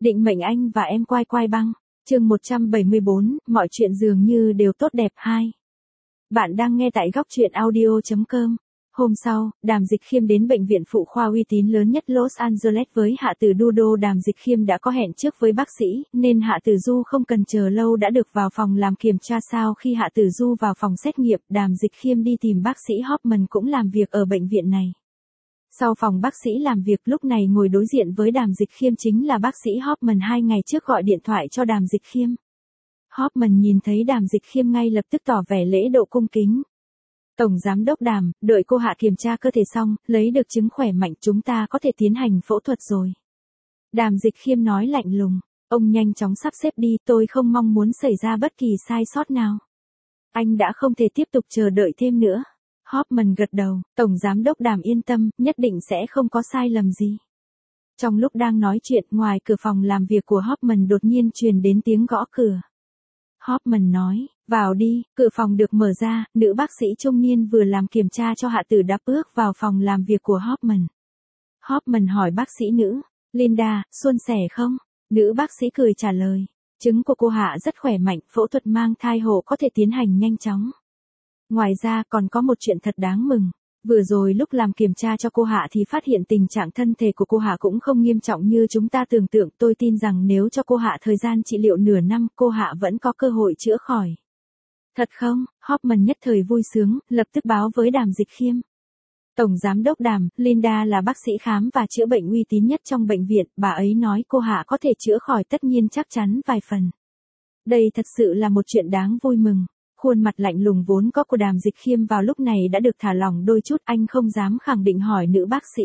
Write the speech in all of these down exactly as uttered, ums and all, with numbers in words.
Định mệnh anh và em quai quai băng. Chương một trăm bảy mươi bốn, mọi chuyện dường như đều tốt đẹp hai. Bạn đang nghe tại góc truyện audio chấm com. Hôm sau, Đàm Dịch Khiêm đến bệnh viện phụ khoa uy tín lớn nhất Los Angeles với Hạ Tử Du. Đô Đàm Dịch Khiêm đã có hẹn trước với bác sĩ, nên Hạ Tử Du không cần chờ lâu đã được vào phòng làm kiểm tra. Sau khi Hạ Tử Du vào phòng xét nghiệm, Đàm Dịch Khiêm đi tìm bác sĩ Hoffman cũng làm việc ở bệnh viện này. Sau phòng bác sĩ làm việc, lúc này ngồi đối diện với Đàm Dịch Khiêm chính là bác sĩ Hoffman hai ngày trước gọi điện thoại cho Đàm Dịch Khiêm. Hoffman nhìn thấy Đàm Dịch Khiêm ngay lập tức tỏ vẻ lễ độ cung kính. Tổng giám đốc Đàm, đợi cô Hạ kiểm tra cơ thể xong, lấy được chứng khỏe mạnh, chúng ta có thể tiến hành phẫu thuật rồi. Đàm Dịch Khiêm nói lạnh lùng, ông nhanh chóng sắp xếp đi, tôi không mong muốn xảy ra bất kỳ sai sót nào. Anh đã không thể tiếp tục chờ đợi thêm nữa. Hoffman gật đầu, Tổng giám đốc Đàm yên tâm, nhất định sẽ không có sai lầm gì. Trong lúc đang nói chuyện, ngoài cửa phòng làm việc của Hoffman đột nhiên truyền đến tiếng gõ cửa. Hoffman nói, vào đi. Cửa phòng được mở ra, nữ bác sĩ trung niên vừa làm kiểm tra cho Hạ Tử đã bước vào phòng làm việc của Hoffman. Hoffman hỏi bác sĩ nữ, Linda, suôn sẻ không? Nữ bác sĩ cười trả lời, chứng của cô Hạ rất khỏe mạnh, phẫu thuật mang thai hộ có thể tiến hành nhanh chóng. Ngoài ra còn có một chuyện thật đáng mừng. Vừa rồi lúc làm kiểm tra cho cô Hạ thì phát hiện tình trạng thân thể của cô Hạ cũng không nghiêm trọng như chúng ta tưởng tượng. Tôi tin rằng nếu cho cô Hạ thời gian trị liệu nửa năm, cô Hạ vẫn có cơ hội chữa khỏi. Thật không? Hoffman nhất thời vui sướng, lập tức báo với Đàm Dịch Khiêm. Tổng giám đốc Đàm, Linda là bác sĩ khám và chữa bệnh uy tín nhất trong bệnh viện, bà ấy nói cô Hạ có thể chữa khỏi, tất nhiên chắc chắn vài phần. Đây thật sự là một chuyện đáng vui mừng. Khuôn mặt lạnh lùng vốn có của Đàm Dịch Khiêm vào lúc này đã được thả lỏng đôi chút, anh không dám khẳng định hỏi nữ bác sĩ.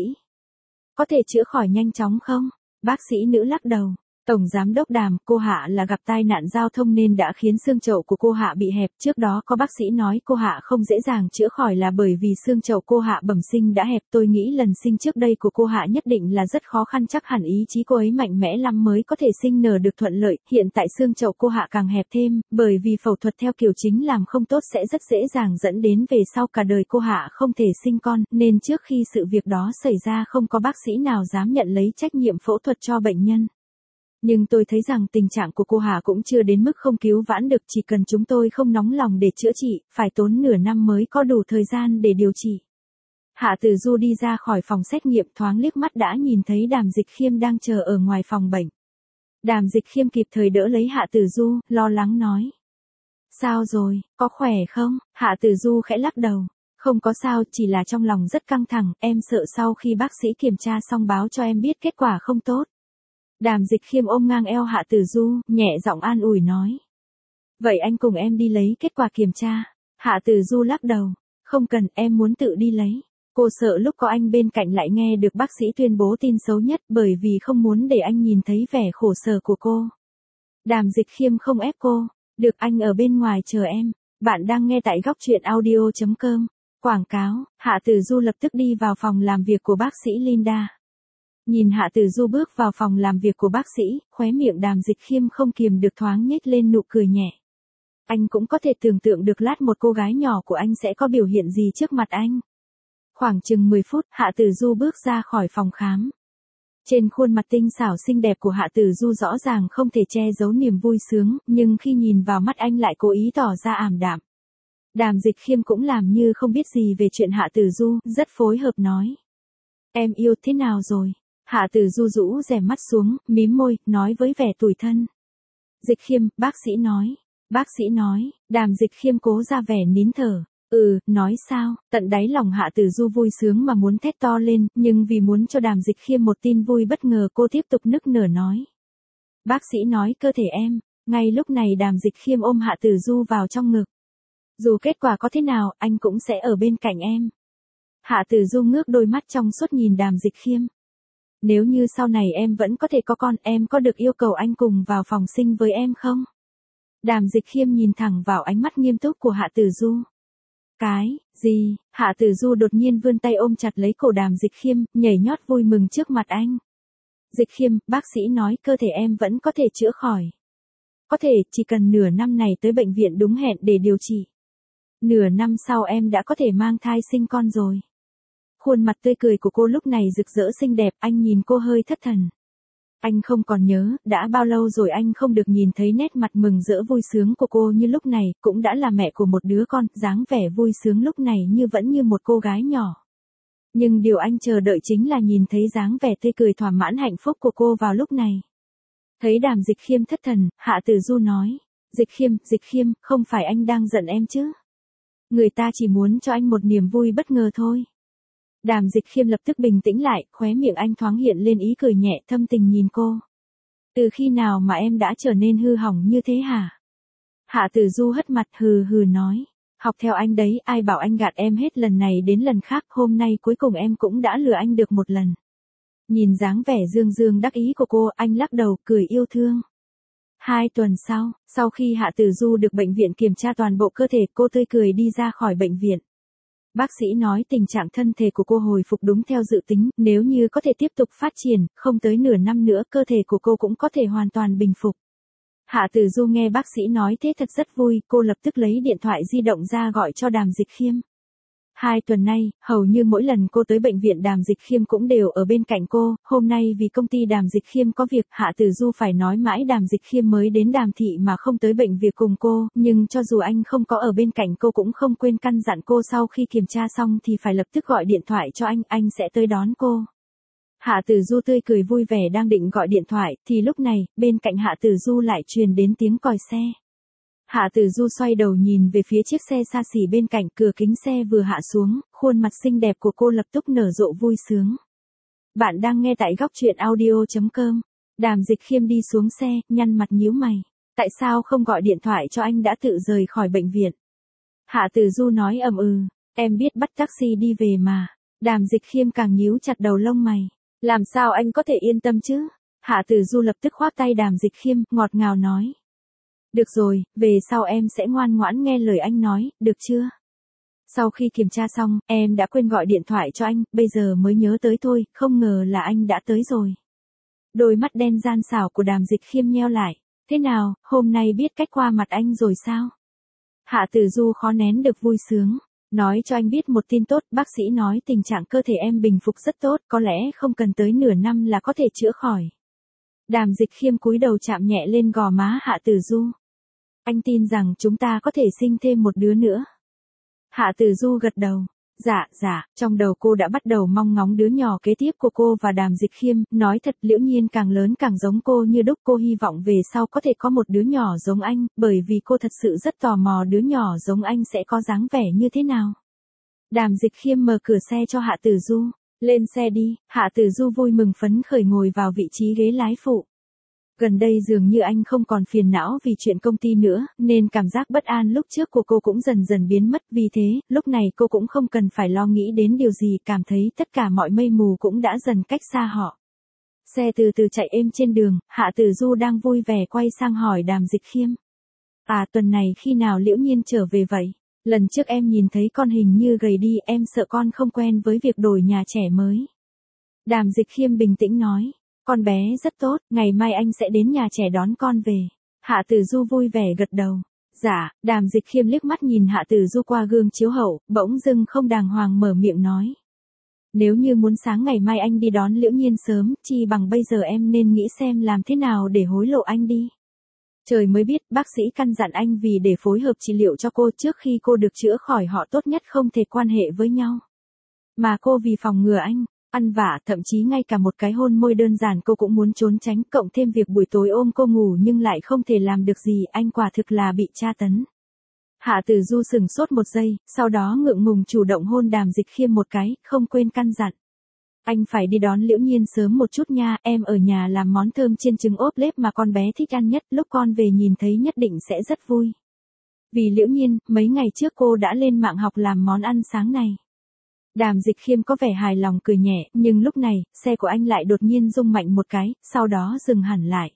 Có thể chữa khỏi nhanh chóng không? Bác sĩ nữ lắc đầu. Tổng giám đốc Đàm, cô Hạ là gặp tai nạn giao thông nên đã khiến xương chậu của cô Hạ bị hẹp. Trước đó có bác sĩ nói cô Hạ không dễ dàng chữa khỏi là bởi vì xương chậu cô Hạ bẩm sinh đã hẹp. Tôi nghĩ lần sinh trước đây của cô Hạ nhất định là rất khó khăn, chắc hẳn ý chí cô ấy mạnh mẽ lắm mới có thể sinh nở được thuận lợi. Hiện tại xương chậu cô Hạ càng hẹp thêm, bởi vì phẫu thuật theo kiểu chính làm không tốt sẽ rất dễ dàng dẫn đến về sau cả đời cô Hạ không thể sinh con, nên trước khi sự việc đó xảy ra không có bác sĩ nào dám nhận lấy trách nhiệm phẫu thuật cho bệnh nhân. Nhưng tôi thấy rằng tình trạng của cô Hà cũng chưa đến mức không cứu vãn được, chỉ cần chúng tôi không nóng lòng để chữa trị, phải tốn nửa năm mới có đủ thời gian để điều trị. Hạ Tử Du đi ra khỏi phòng xét nghiệm, thoáng liếc mắt đã nhìn thấy Đàm Dịch Khiêm đang chờ ở ngoài phòng bệnh. Đàm Dịch Khiêm kịp thời đỡ lấy Hạ Tử Du, lo lắng nói. Sao rồi, có khỏe không? Hạ Tử Du khẽ lắc đầu. Không có sao, chỉ là trong lòng rất căng thẳng, em sợ sau khi bác sĩ kiểm tra xong báo cho em biết kết quả không tốt. Đàm Dịch Khiêm ôm ngang eo Hạ Tử Du, nhẹ giọng an ủi nói. Vậy anh cùng em đi lấy kết quả kiểm tra. Hạ Tử Du lắc đầu. Không cần, em muốn tự đi lấy. Cô sợ lúc có anh bên cạnh lại nghe được bác sĩ tuyên bố tin xấu nhất, bởi vì không muốn để anh nhìn thấy vẻ khổ sở của cô. Đàm Dịch Khiêm không ép cô. Được, anh ở bên ngoài chờ em. Bạn đang nghe tại góc truyện audio chấm com. Quảng cáo. Hạ Tử Du lập tức đi vào phòng làm việc của bác sĩ Linda. Nhìn Hạ Tử Du bước vào phòng làm việc của bác sĩ, khóe miệng Đàm Dịch Khiêm không kiềm được thoáng nhếch lên nụ cười nhẹ. Anh cũng có thể tưởng tượng được lát một cô gái nhỏ của anh sẽ có biểu hiện gì trước mặt anh. Khoảng chừng mười phút, Hạ Tử Du bước ra khỏi phòng khám. Trên khuôn mặt tinh xảo xinh đẹp của Hạ Tử Du rõ ràng không thể che giấu niềm vui sướng, nhưng khi nhìn vào mắt anh lại cố ý tỏ ra ảm đạm. Đàm Dịch Khiêm cũng làm như không biết gì về chuyện Hạ Tử Du, rất phối hợp nói. Em yêu thế nào rồi? Hạ Tử Du rũ rèm mắt xuống, mím môi, nói với vẻ tủi thân. Dịch Khiêm, bác sĩ nói. Bác sĩ nói, Đàm Dịch Khiêm cố ra vẻ nín thở. Ừ, nói sao? Tận đáy lòng Hạ Tử Du vui sướng mà muốn thét to lên, nhưng vì muốn cho Đàm Dịch Khiêm một tin vui bất ngờ cô tiếp tục nức nở nói. Bác sĩ nói cơ thể em. Ngay lúc này Đàm Dịch Khiêm ôm Hạ Tử Du vào trong ngực. Dù kết quả có thế nào, anh cũng sẽ ở bên cạnh em. Hạ Tử Du ngước đôi mắt trong suốt nhìn Đàm Dịch Khiêm. Nếu như sau này em vẫn có thể có con, em có được yêu cầu anh cùng vào phòng sinh với em không? Đàm Dịch Khiêm nhìn thẳng vào ánh mắt nghiêm túc của Hạ Tử Du. Cái, gì? Hạ Tử Du đột nhiên vươn tay ôm chặt lấy cổ Đàm Dịch Khiêm, nhảy nhót vui mừng trước mặt anh. Dịch Khiêm, bác sĩ nói cơ thể em vẫn có thể chữa khỏi. Có thể, chỉ cần nửa năm này tới bệnh viện đúng hẹn để điều trị. Nửa năm sau em đã có thể mang thai sinh con rồi. Khuôn mặt tươi cười của cô lúc này rực rỡ xinh đẹp, anh nhìn cô hơi thất thần. Anh không còn nhớ, đã bao lâu rồi anh không được nhìn thấy nét mặt mừng rỡ vui sướng của cô như lúc này, cũng đã là mẹ của một đứa con, dáng vẻ vui sướng lúc này như vẫn như một cô gái nhỏ. Nhưng điều anh chờ đợi chính là nhìn thấy dáng vẻ tươi cười thỏa mãn hạnh phúc của cô vào lúc này. Thấy Đàm Dịch Khiêm thất thần, Hạ Tử Du nói, Dịch Khiêm, Dịch Khiêm, không phải anh đang giận em chứ? Người ta chỉ muốn cho anh một niềm vui bất ngờ thôi. Đàm Dịch Khiêm lập tức bình tĩnh lại, khóe miệng anh thoáng hiện lên ý cười nhẹ thâm tình nhìn cô. Từ khi nào mà em đã trở nên hư hỏng như thế hả? Hạ Tử Du hất mặt hừ hừ nói. Học theo anh đấy, ai bảo anh gạt em hết lần này đến lần khác, hôm nay cuối cùng em cũng đã lừa anh được một lần. Nhìn dáng vẻ dương dương đắc ý của cô, anh lắc đầu, cười yêu thương. Hai tuần sau, sau khi Hạ Tử Du được bệnh viện kiểm tra toàn bộ cơ thể, cô tươi cười đi ra khỏi bệnh viện. Bác sĩ nói tình trạng thân thể của cô hồi phục đúng theo dự tính, nếu như có thể tiếp tục phát triển, không tới nửa năm nữa cơ thể của cô cũng có thể hoàn toàn bình phục. Hạ Tử Du nghe bác sĩ nói thế thật rất vui, cô lập tức lấy điện thoại di động ra gọi cho Đàm Dịch Khiêm. Hai tuần nay, hầu như mỗi lần cô tới bệnh viện Đàm Dịch Khiêm cũng đều ở bên cạnh cô, hôm nay vì công ty Đàm Dịch Khiêm có việc, Hạ Tử Du phải nói mãi Đàm Dịch Khiêm mới đến Đàm thị mà không tới bệnh viện cùng cô, nhưng cho dù anh không có ở bên cạnh cô cũng không quên căn dặn cô sau khi kiểm tra xong thì phải lập tức gọi điện thoại cho anh, anh sẽ tới đón cô. Hạ Tử Du tươi cười vui vẻ đang định gọi điện thoại, thì lúc này, bên cạnh Hạ Tử Du lại truyền đến tiếng còi xe. Hạ Tử Du xoay đầu nhìn về phía chiếc xe xa xỉ bên cạnh, cửa kính xe vừa hạ xuống, khuôn mặt xinh đẹp của cô lập tức nở rộ vui sướng. Bạn đang nghe tại góc truyện audio chấm com. Đàm Dịch Khiêm đi xuống xe, nhăn mặt nhíu mày. Tại sao không gọi điện thoại cho anh đã tự rời khỏi bệnh viện? Hạ Tử Du nói ầm ừ, em biết bắt taxi đi về mà. Đàm Dịch Khiêm càng nhíu chặt đầu lông mày. Làm sao anh có thể yên tâm chứ? Hạ Tử Du lập tức khoác tay Đàm Dịch Khiêm, ngọt ngào nói. Được rồi, về sau em sẽ ngoan ngoãn nghe lời anh nói, được chưa? Sau khi kiểm tra xong, em đã quên gọi điện thoại cho anh, bây giờ mới nhớ tới thôi, không ngờ là anh đã tới rồi. Đôi mắt đen gian xảo của Đàm Dịch Khiêm nheo lại. Thế nào, hôm nay biết cách qua mặt anh rồi sao? Hạ Tử Du khó nén được vui sướng. Nói cho anh biết một tin tốt, bác sĩ nói tình trạng cơ thể em bình phục rất tốt, có lẽ không cần tới nửa năm là có thể chữa khỏi. Đàm Dịch Khiêm cúi đầu chạm nhẹ lên gò má Hạ Tử Du. Anh tin rằng chúng ta có thể sinh thêm một đứa nữa. Hạ Tử Du gật đầu. Dạ, dạ, trong đầu cô đã bắt đầu mong ngóng đứa nhỏ kế tiếp của cô và Đàm Dịch Khiêm, nói thật Liễu Nhiên càng lớn càng giống cô như đúc, cô hy vọng về sau có thể có một đứa nhỏ giống anh, bởi vì cô thật sự rất tò mò đứa nhỏ giống anh sẽ có dáng vẻ như thế nào. Đàm Dịch Khiêm mở cửa xe cho Hạ Tử Du, lên xe đi, Hạ Tử Du vui mừng phấn khởi ngồi vào vị trí ghế lái phụ. Gần đây dường như anh không còn phiền não vì chuyện công ty nữa, nên cảm giác bất an lúc trước của cô cũng dần dần biến mất, vì thế, lúc này cô cũng không cần phải lo nghĩ đến điều gì, cảm thấy tất cả mọi mây mù cũng đã dần cách xa họ. Xe từ từ chạy êm trên đường, Hạ Tử Du đang vui vẻ quay sang hỏi Đàm Dịch Khiêm. À, tuần này khi nào Liễu Nhiên trở về vậy? Lần trước em nhìn thấy con hình như gầy đi, em sợ con không quen với việc đổi nhà trẻ mới. Đàm Dịch Khiêm bình tĩnh nói. Con bé rất tốt, ngày mai anh sẽ đến nhà trẻ đón con về. Hạ Tử Du vui vẻ gật đầu. Dạ, Đàm Dịch Khiêm liếc mắt nhìn Hạ Tử Du qua gương chiếu hậu, bỗng dưng không đàng hoàng mở miệng nói. Nếu như muốn sáng ngày mai anh đi đón Liễu Nhiên sớm, chi bằng bây giờ em nên nghĩ xem làm thế nào để hối lộ anh đi. Trời mới biết, bác sĩ căn dặn anh vì để phối hợp trị liệu cho cô trước khi cô được chữa khỏi họ tốt nhất không thể quan hệ với nhau. Mà cô vì phòng ngừa anh ăn vạ, thậm chí ngay cả một cái hôn môi đơn giản cô cũng muốn trốn tránh, cộng thêm việc buổi tối ôm cô ngủ nhưng lại không thể làm được gì, anh quả thực là bị tra tấn. Hạ Tử Du sừng sốt một giây, sau đó ngượng ngùng chủ động hôn Đàm Dịch Khiêm một cái, không quên căn dặn. Anh phải đi đón Liễu Nhiên sớm một chút nha, em ở nhà làm món thơm chiên trứng ốp lết mà con bé thích ăn nhất, lúc con về nhìn thấy nhất định sẽ rất vui. Vì Liễu Nhiên, mấy ngày trước cô đã lên mạng học làm món ăn sáng này. Đàm Dịch Khiêm có vẻ hài lòng cười nhẹ, nhưng lúc này, xe của anh lại đột nhiên rung mạnh một cái, sau đó dừng hẳn lại.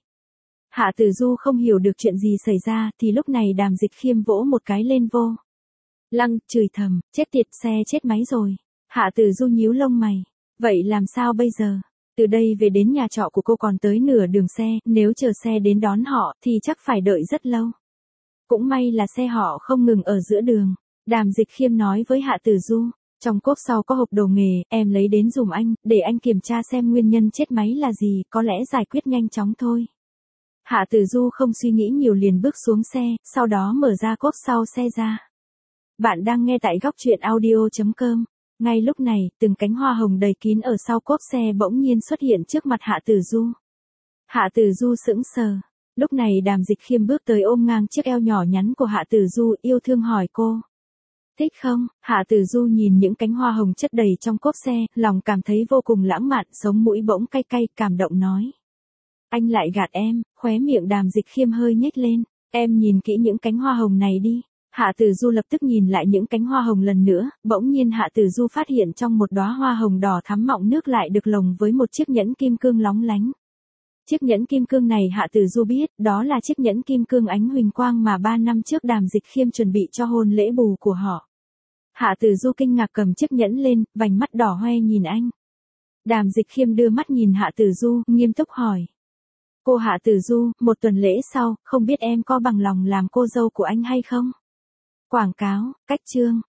Hạ Tử Du không hiểu được chuyện gì xảy ra, thì lúc này Đàm Dịch Khiêm vỗ một cái lên vô lăng, chửi thầm, chết tiệt, xe chết máy rồi. Hạ Tử Du nhíu lông mày. Vậy làm sao bây giờ? Từ đây về đến nhà trọ của cô còn tới nửa đường xe, nếu chờ xe đến đón họ, thì chắc phải đợi rất lâu. Cũng may là xe họ không ngừng ở giữa đường. Đàm Dịch Khiêm nói với Hạ Tử Du. Trong cốp sau có hộp đồ nghề, em lấy đến dùm anh, để anh kiểm tra xem nguyên nhân chết máy là gì, có lẽ giải quyết nhanh chóng thôi. Hạ Tử Du không suy nghĩ nhiều liền bước xuống xe, sau đó mở ra cốp sau xe ra. Bạn đang nghe tại góc truyện audio chấm com. Ngay lúc này, từng cánh hoa hồng đầy kín ở sau cốp xe bỗng nhiên xuất hiện trước mặt Hạ Tử Du. Hạ Tử Du sững sờ. Lúc này Đàm Dịch Khiêm bước tới ôm ngang chiếc eo nhỏ nhắn của Hạ Tử Du, yêu thương hỏi cô. Thích không? Hạ Tử Du nhìn những cánh hoa hồng chất đầy trong cốp xe, lòng cảm thấy vô cùng lãng mạn, sống mũi bỗng cay cay, cảm động nói. Anh lại gạt em, khóe miệng Đàm Dịch Khiêm hơi nhếch lên. Em nhìn kỹ những cánh hoa hồng này đi. Hạ Tử Du lập tức nhìn lại những cánh hoa hồng lần nữa, bỗng nhiên Hạ Tử Du phát hiện trong một đóa hoa hồng đỏ thắm mọng nước lại được lồng với một chiếc nhẫn kim cương lóng lánh. Chiếc nhẫn kim cương này Hạ Tử Du biết, đó là chiếc nhẫn kim cương ánh huỳnh quang mà ba năm trước Đàm Dịch Khiêm chuẩn bị cho hôn lễ bù của họ. Hạ Tử Du kinh ngạc cầm chiếc nhẫn lên, vành mắt đỏ hoe nhìn anh. Đàm Dịch Khiêm đưa mắt nhìn Hạ Tử Du, nghiêm túc hỏi. Cô Hạ Tử Du, một tuần lễ sau, không biết em có bằng lòng làm cô dâu của anh hay không? Quảng cáo, cách chương.